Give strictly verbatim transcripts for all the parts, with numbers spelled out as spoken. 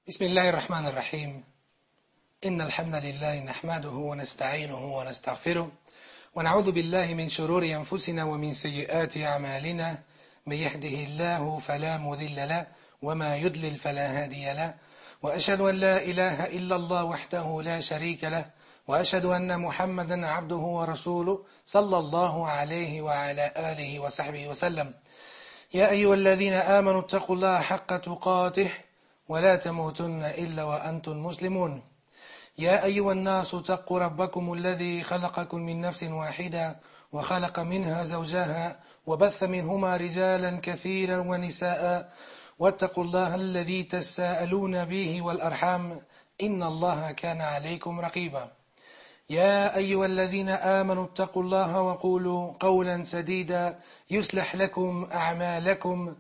بسم الله الرحمن الرحيم إن الحمد لله نحمده ونستعينه ونستغفره ونعوذ بالله من شرور أنفسنا ومن سيئات أعمالنا من يهده الله فلا مضل له وما يضلل فلا هادي له وأشهد أن لا إله إلا الله وحده لا شريك له وأشهد أن محمدا عبده ورسوله صلى الله عليه وعلى آله وصحبه وسلم يا أيها الذين آمنوا اتقوا الله حق تقاته ولا تموتن إلا وأنتم مسلمون يا أيها الناس اتقوا ربكم الذي خلقكم من نفس واحدة وخلق منها زوجها وبث منهما رجالا كثيرا ونساء واتقوا الله الذي تساءلون به والأرحام إن الله كان عليكم رقيبا يا أيها الذين آمنوا اتقوا الله وقولوا قولا سديدا يصلح لكم أعمالكم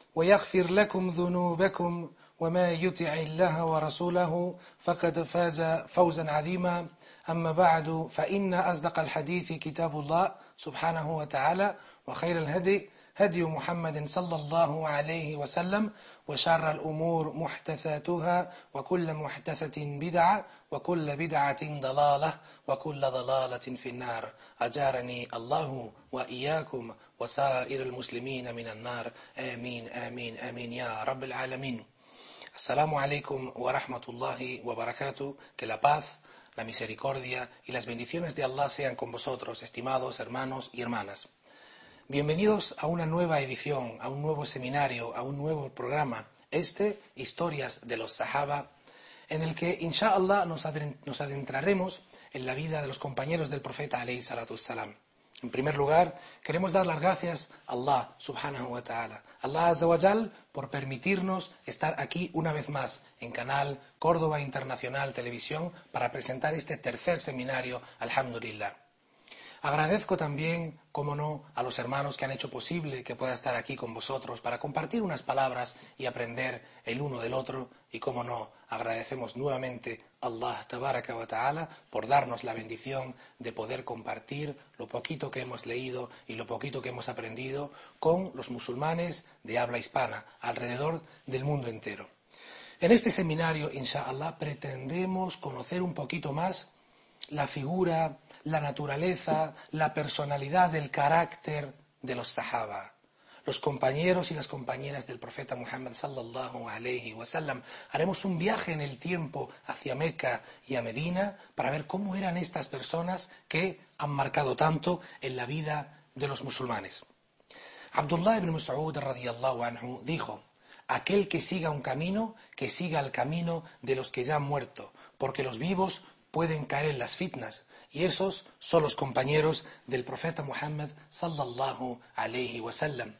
ويغفر لكم ذنوبكم وما يطع الله ورسوله فقد فاز فوزا عظيما أما بعد فإن أصدق الحديث كتاب الله سبحانه وتعالى وخير الهدي هدي محمد صلى الله عليه وسلم وشر الأمور محدثاتها وكل محدثة بدعة وكل بدعة ضلالة وكل ضلالة في النار أجارني الله وإياكم وسائر المسلمين من النار آمين آمين آمين يا رب العالمين. Assalamu alaikum wa rahmatullahi wa barakatuh. Que la paz, la misericordia y las bendiciones de Allah sean con vosotros, estimados hermanos y hermanas. Bienvenidos a una nueva edición, a un nuevo seminario, a un nuevo programa. Este, Historias de los Sahaba, en el que, inshallah, nos adentraremos en la vida de los compañeros del profeta alayhi salatu wassalam. En primer lugar, queremos dar las gracias a Allah subhanahu wa ta'ala, Allah azza wa jal, por permitirnos estar aquí una vez más en Canal Córdoba Internacional Televisión para presentar este tercer seminario, alhamdulillah. Agradezco también, como no, a los hermanos que han hecho posible que pueda estar aquí con vosotros para compartir unas palabras y aprender el uno del otro. Y como no, agradecemos nuevamente a Allah tabaraka wa ta'ala por darnos la bendición de poder compartir lo poquito que hemos leído y lo poquito que hemos aprendido con los musulmanes de habla hispana alrededor del mundo entero. En este seminario, inshallah, pretendemos conocer un poquito más la figura, la naturaleza, la personalidad, el carácter de los sahaba, los compañeros y las compañeras del profeta Muhammad sallallahu alayhi wa sallam. Haremos un viaje en el tiempo hacia Meca y a Medina para ver cómo eran estas personas que han marcado tanto en la vida de los musulmanes. Abdullah ibn Mas'ud radiyallahu anhu dijo: aquel que siga un camino, que siga el camino de los que ya han muerto, porque los vivos pueden caer en las fitnas, y esos son los compañeros del profeta Muhammad sallallahu alayhi wa sallam.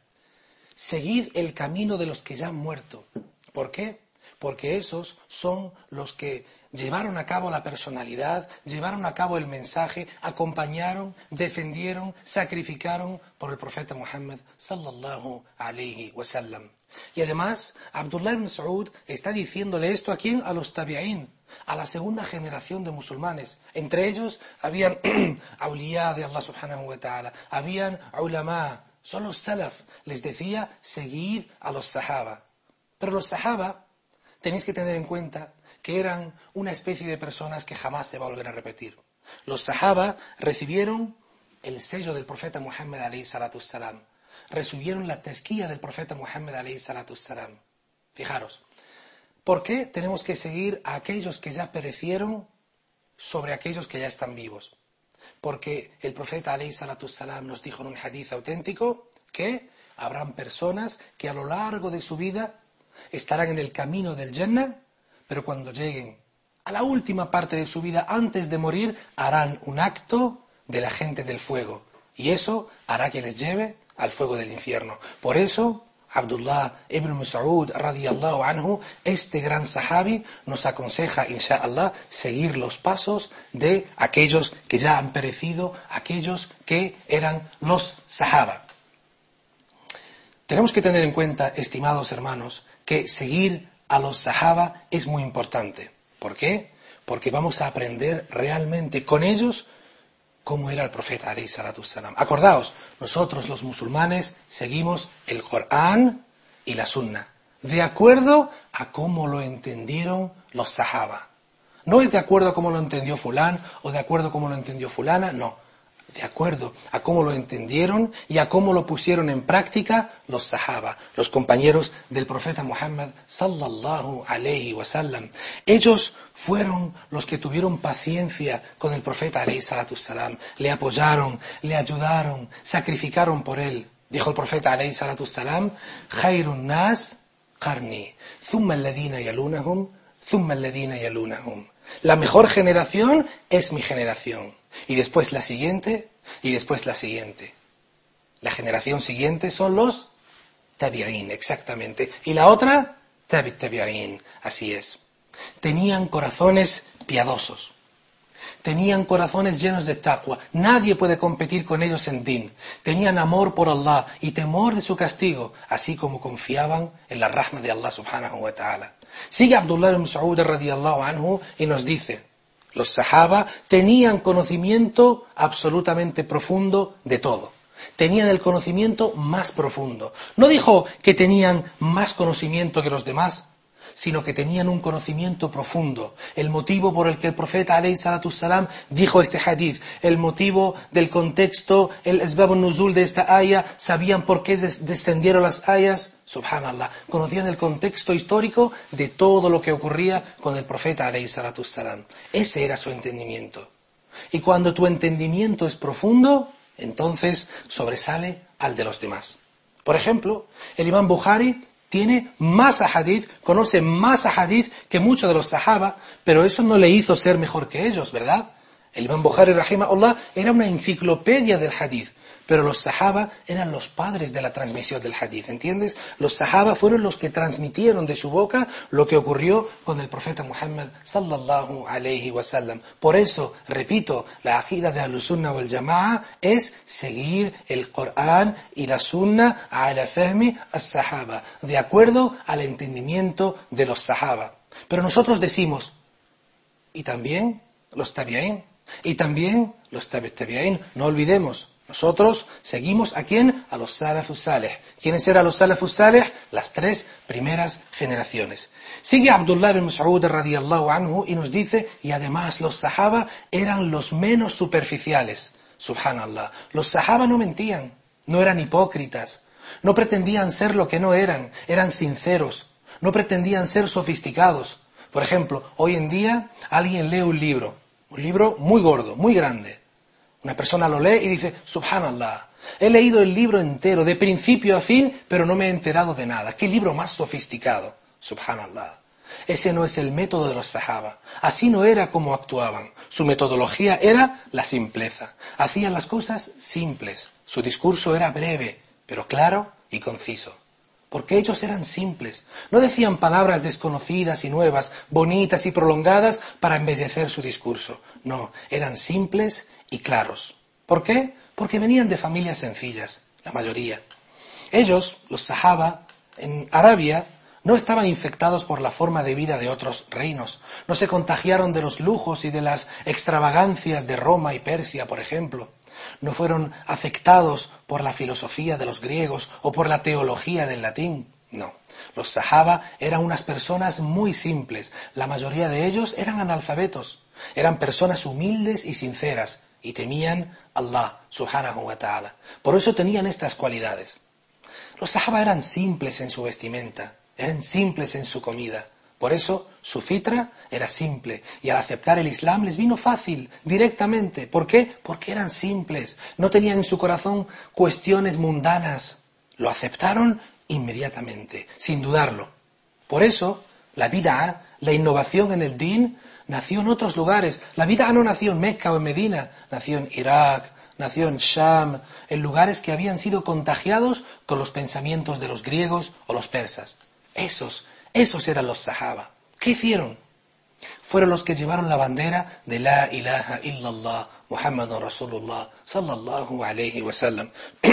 Seguid el camino de los que ya han muerto. ¿Por qué? Porque esos son los que llevaron a cabo la personalidad, llevaron a cabo el mensaje, acompañaron, defendieron, sacrificaron por el profeta Muhammad sallallahu alayhi wa sallam. Y además, Abdullah ibn Mas'ud está diciéndole esto a quién? A los tabi'in, a la segunda generación de musulmanes. Entre ellos habían awliya de Allah subhanahu wa ta'ala, habían ulama, son los salaf. Les decía, seguid a los sahaba. Pero los sahaba, tenéis que tener en cuenta que eran una especie de personas que jamás se va a volver a repetir. Los sahaba recibieron el sello del profeta Muhammad alayhi salatu wassalam, recibieron la tezquía del profeta Muhammad alayhi salatu wassalam. Fijaros, ¿por qué tenemos que seguir a aquellos que ya perecieron sobre aquellos que ya están vivos? Porque el profeta alayhi salatu wassalam nos dijo en un hadith auténtico que habrán personas que a lo largo de su vida estarán en el camino del Jannah, pero cuando lleguen a la última parte de su vida, antes de morir, harán un acto de la gente del fuego. Y eso hará que les lleve al fuego del infierno. Por eso, Abdullah ibn Mas'ud radiyallahu anhu, este gran sahabi, nos aconseja, inshallah, seguir los pasos de aquellos que ya han perecido, aquellos que eran los sahaba. Tenemos que tener en cuenta, estimados hermanos, que seguir a los sahaba es muy importante. ¿Por qué? Porque vamos a aprender realmente con ellos cómo era el profeta alayhi salatu wassalam. Acordaos, nosotros los musulmanes seguimos el Corán y la Sunna. de acuerdo a cómo lo entendieron los sahaba. No es de acuerdo a cómo lo entendió fulán o de acuerdo a cómo lo entendió fulana, no. De acuerdo a cómo lo entendieron y a cómo lo pusieron en práctica los sahaba, los compañeros del profeta Muhammad sallallahu alayhi wa sallam. Ellos fueron los que tuvieron paciencia con el profeta alayhi salatu salam, le apoyaron, le ayudaron, sacrificaron por él. Dijo el profeta alayhi salatu salam: "Khairun nas qarni, thumma alladhina yalunahum, thumma alladhina yalunahum." La mejor generación es mi generación. Y después la siguiente, y después la siguiente. La generación siguiente son los tabi'in, exactamente. Y la otra, tabi' tabi'in, así es. Tenían corazones piadosos. Tenían corazones llenos de taqwa. Nadie puede competir con ellos en din. Tenían amor por Allah y temor de su castigo, así como confiaban en la rahma de Allah subhanahu wa ta'ala. Sigue Abdullah ibn Mas'ud radiyallahu anhu y nos dice: los sahaba tenían conocimiento absolutamente profundo de todo. Tenían el conocimiento más profundo. No dijo que tenían más conocimiento que los demás, sino que tenían un conocimiento profundo. El motivo por el que el profeta alayhi salatu salam dijo este hadith, el motivo del contexto, el asbab nuzul de esta aya, sabían por qué descendieron las ayas, subhanallah, conocían el contexto histórico de todo lo que ocurría con el profeta alayhi salatu salam. Ese era su entendimiento. Y cuando tu entendimiento es profundo, entonces sobresale al de los demás. Por ejemplo, el imam Bukhari tiene más ahadith, conoce más ahadith que muchos de los sahaba, pero eso no le hizo ser mejor que ellos, ¿verdad? El imam Bukhari, rahimahullah, era una enciclopedia del hadith, pero los sahaba eran los padres de la transmisión del hadith, ¿entiendes? Los sahaba fueron los que transmitieron de su boca lo que ocurrió con el profeta Muhammad sallallahu alayhi wa sallam. Por eso, repito, la aqida de Ahlus-Sunnah wal Jama'a es seguir el Corán y la Sunnah ala fahmi as-sahaba, de acuerdo al entendimiento de los sahaba. Pero nosotros decimos, y también los tabi'in, y también los tabi' tabi'in, no olvidemos, nosotros seguimos ¿a quién? A los salafus salih. ¿Quiénes eran los salafus salih? Las tres primeras generaciones. Sigue Abdullah ibn Mas'ud radiyallahu anhu y nos dice, y además los sahaba eran los menos superficiales. Subhanallah. Los sahaba no mentían, no eran hipócritas, no pretendían ser lo que no eran, eran sinceros, no pretendían ser sofisticados. Por ejemplo, hoy en día alguien lee un libro, un libro muy gordo, muy grande. Una persona lo lee y dice, subhanallah, he leído el libro entero, de principio a fin, pero no me he enterado de nada. ¿Qué libro más sofisticado? Subhanallah. Ese no es el método de los sahaba. Así no era como actuaban. Su metodología era la simpleza. Hacían las cosas simples. Su discurso era breve, pero claro y conciso. Porque ellos eran simples. No decían palabras desconocidas y nuevas, bonitas y prolongadas para embellecer su discurso. No, eran simples y claros. ¿Por qué? Porque venían de familias sencillas, la mayoría. Ellos, los sahaba, en Arabia, no estaban infectados por la forma de vida de otros reinos. No se contagiaron de los lujos y de las extravagancias de Roma y Persia, por ejemplo. No fueron afectados por la filosofía de los griegos o por la teología del latín. No. Los sahaba eran unas personas muy simples. La mayoría de ellos eran analfabetos. Eran personas humildes y sinceras y temían a Allah subhanahu wa ta'ala. Por eso tenían estas cualidades. Los sahaba eran simples en su vestimenta, eran simples en su comida. Por eso su fitra era simple y al aceptar el Islam les vino fácil, directamente. ¿Por qué? Porque eran simples, no tenían en su corazón cuestiones mundanas. Lo aceptaron inmediatamente, sin dudarlo. Por eso la bid'a, la innovación en el din, nació en otros lugares. La bid'a no nació en Mecca o en Medina, nació en Irak, nació en Sham, en lugares que habían sido contagiados con los pensamientos de los griegos o los persas. Esos Esos eran los sahaba. ¿Qué hicieron? Fueron los que llevaron la bandera de la ilaha illallah, Muhammadun Rasulullah, sallallahu alayhi wa sallam.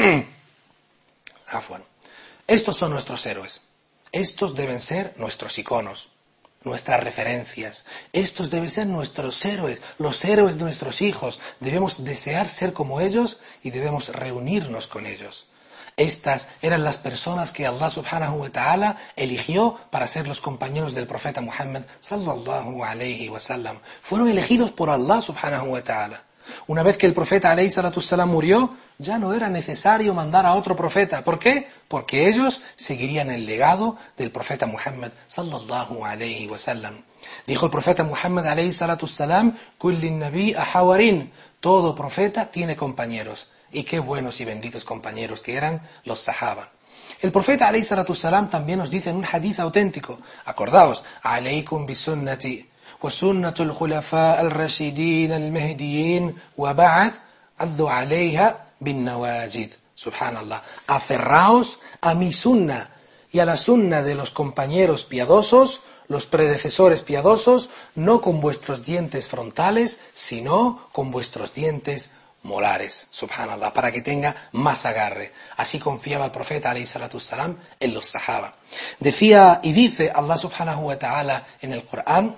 Afwan. Estos son nuestros héroes. Estos deben ser nuestros iconos, nuestras referencias. Estos deben ser nuestros héroes, los héroes de nuestros hijos. Debemos desear ser como ellos y debemos reunirnos con ellos. Estas eran las personas que Allah subhanahu wa ta'ala eligió para ser los compañeros del profeta Muhammad sallallahu alayhi wa sallam. Fueron elegidos por Allah subhanahu wa ta'ala. Una vez que el profeta alayhi salatu salam murió, ya no era necesario mandar a otro profeta. ¿Por qué? Porque ellos seguirían el legado del profeta Muhammad sallallahu alayhi wa sallam. Dijo el profeta Muhammad alayhi salatu salam, kullin nabi ahawarin, todo profeta tiene compañeros. Y qué buenos y benditos compañeros que eran los sahaba. El profeta alayhi salatu salam también nos dice en un hadith auténtico, acordaos, alaykum bisunnati wa sunnatul khulafa al-rashidin al-mahdiyin wa ba'd addu alayha bin nawajid. Subhanallah. Aferraos a mi sunna y a la sunna de los compañeros piadosos, los predecesores piadosos, no con vuestros dientes frontales, sino con vuestros dientes molares, subhanallah, para que tenga más agarre. Así confiaba el profeta alayhi salatu salam en los sahaba. Decía y dice Allah subhanahu wa ta'ala en el Corán,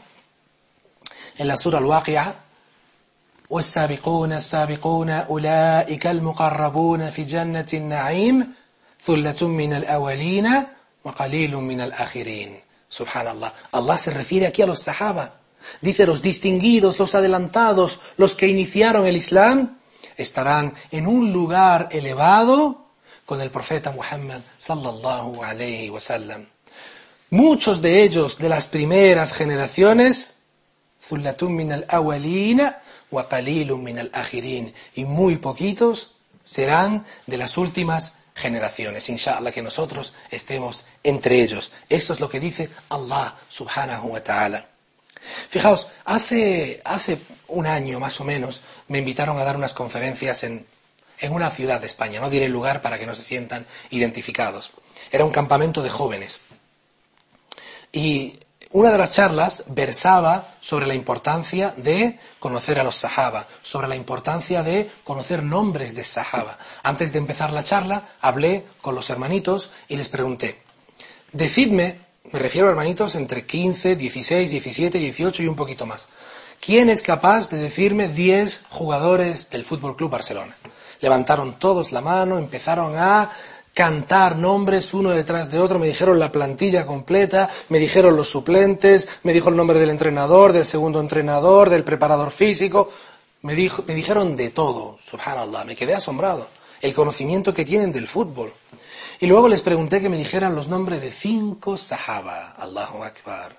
en la sura al-Waqi'ah, وَالسَّابِقُونَ السَّابِقُونَ أُولَئِكَ الْمُقَرَّبُونَ فِي جَنَّةِ النَّعِيمِ ثُلَّةٌ مِّنَ الْأَوَّلِينَ وَقَلِيلٌ مِّنَ الْآخِرِينَ. Subhanallah. Allah se refiere aquí a los sahaba. Dice, los distinguidos, los adelantados, los que iniciaron el Islam, estarán en un lugar elevado con el profeta Muhammad sallallahu alayhi wa sallam. Muchos de ellos de las primeras generaciones, ثُلَّةٌ مِّنَ الْأَوَّلِينَ وَقَلِيلٌ مِّنَ الْآخِرِينَ, y muy poquitos serán de las últimas generaciones. Inshallah que nosotros estemos entre ellos. Esto es lo que dice Allah subhanahu wa ta'ala. Fijaos, hace, hace un año más o menos me invitaron a dar unas conferencias en, en una ciudad de España. No diré el lugar para que no se sientan identificados. Era un campamento de jóvenes. Y una de las charlas versaba sobre la importancia de conocer a los sahaba, sobre la importancia de conocer nombres de sahaba. Antes de empezar la charla, hablé con los hermanitos y les pregunté, decidme, me refiero a hermanitos entre quince, dieciséis, diecisiete, dieciocho y un poquito más, ¿quién es capaz de decirme diez jugadores del Fútbol Club Barcelona? Levantaron todos la mano, empezaron a cantar nombres uno detrás de otro, me dijeron la plantilla completa, me dijeron los suplentes, me dijo el nombre del entrenador, del segundo entrenador, del preparador físico, me, dijo, me dijeron de todo, subhanallah, me quedé asombrado, el conocimiento que tienen del fútbol. Y luego les pregunté que me dijeran los nombres de cinco sahaba, Allahu Akbar,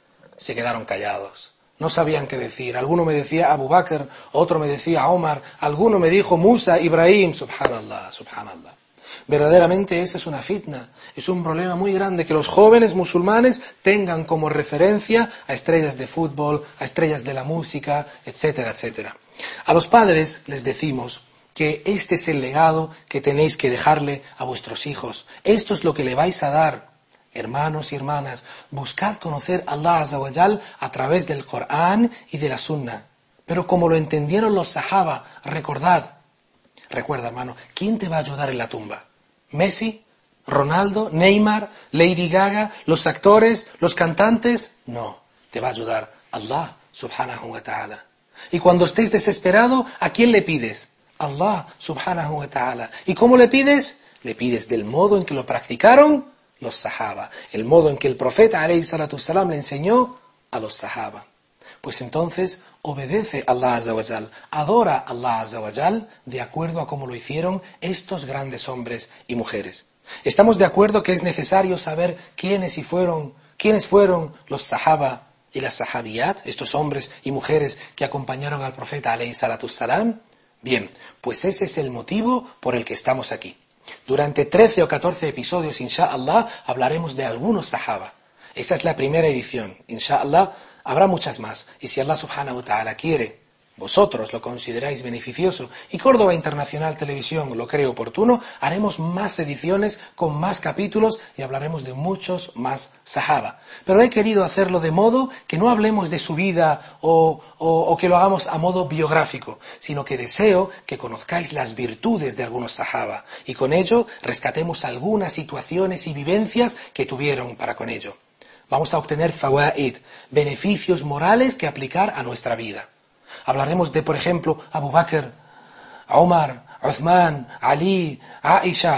se quedaron callados. No sabían qué decir. Alguno me decía Abu Bakr, otro me decía Omar, alguno me dijo Musa, Ibrahim, subhanallah, subhanallah. Verdaderamente esa es una fitna, es un problema muy grande que los jóvenes musulmanes tengan como referencia a estrellas de fútbol, a estrellas de la música, etcétera, etcétera. A los padres les decimos que este es el legado que tenéis que dejarle a vuestros hijos. Esto es lo que le vais a dar. Hermanos y hermanas, buscad conocer a Allah Azza wa Jal a través del Corán y de la Sunna. Pero como lo entendieron los sahaba, recordad, recuerda hermano, ¿quién te va a ayudar en la tumba? ¿Messi? ¿Ronaldo? ¿Neymar? ¿Lady Gaga? ¿Los actores? ¿Los cantantes? No, te va a ayudar Allah subhanahu wa ta'ala. Y cuando estés desesperado, ¿a quién le pides? Allah subhanahu wa ta'ala. ¿Y cómo le pides? Le pides del modo en que lo practicaron los sahaba, el modo en que el profeta alayhi salatu salam le enseñó a los sahaba. Pues entonces obedece a Allah Azza wa Jal, adora a Allah Azza wa Jal de acuerdo a cómo lo hicieron estos grandes hombres y mujeres. ¿Estamos de acuerdo que es necesario saber quiénes y fueron, quiénes fueron los sahaba y las sahabiyat, estos hombres y mujeres que acompañaron al profeta alayhi salatu salam? Bien, pues ese es el motivo por el que estamos aquí. Durante trece o catorce episodios, inshallah, hablaremos de algunos sahaba. Esta es la primera edición. Inshallah, habrá muchas más. Y si Allah subhanahu wa ta'ala quiere, vosotros lo consideráis beneficioso, y Córdoba Internacional Televisión lo cree oportuno, haremos más ediciones con más capítulos y hablaremos de muchos más sahaba. Pero he querido hacerlo de modo que no hablemos de su vida o, o, o que lo hagamos a modo biográfico, sino que deseo que conozcáis las virtudes de algunos sahaba y con ello rescatemos algunas situaciones y vivencias que tuvieron para con ello. Vamos a obtener fawaid, beneficios morales que aplicar a nuestra vida. Hablaremos de, por ejemplo, Abu Bakr, Omar, Uthman, Ali, Aisha,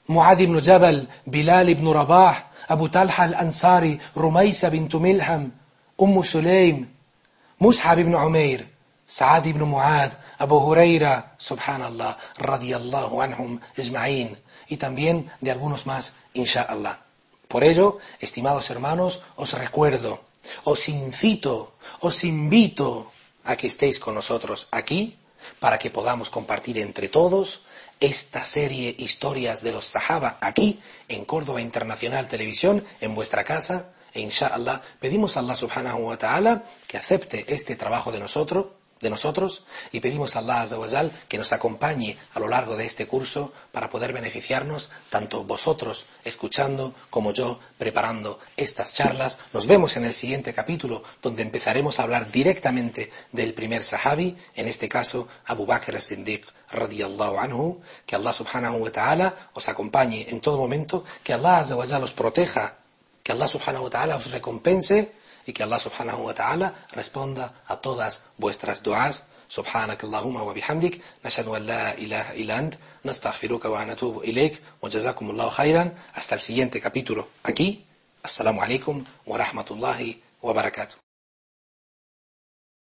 Muad ibn Jabal, Bilal ibn Rabah, Abu Talha al-Ansari, Rumaysa bint Milham, Umm Sulaym, Mus'ab ibn Umair, Sa'ad ibn Muad, Abu Huraira, subhanallah, radiyallahu anhum ajma'in, y también de algunos más, insha'Allah. Por ello, estimados hermanos, os recuerdo, os incito, os invito a que estéis con nosotros aquí, para que podamos compartir entre todos esta serie Historias de los Sahaba aquí, en Córdoba Internacional Televisión, en vuestra casa, e insha'Allah, pedimos a Allah subhanahu wa ta'ala que acepte este trabajo de nosotros, de nosotros y pedimos a Allah azza wa jal que nos acompañe a lo largo de este curso para poder beneficiarnos, tanto vosotros escuchando como yo preparando estas charlas. Nos vemos en el siguiente capítulo, donde empezaremos a hablar directamente del primer sahabi, en este caso Abu Bakr as-Siddiq radiyallahu anhu. Que Allah subhanahu wa ta'ala os acompañe en todo momento, que Allah azza wa jal os proteja, que Allah subhanahu wa ta'ala os recompense y que Allah subhanahu wa ta'ala responda a todas vuestras du'as. Subhanak Allahumma wa bihamdik, nashhadu an la ilaha illa ant, nastaghfiruka wa natubu ilayk, wa jazakumullahu khairan. Hasta el siguiente capítulo aquí. Assalamu alaikum wa rahmatullahi wa barakatuh.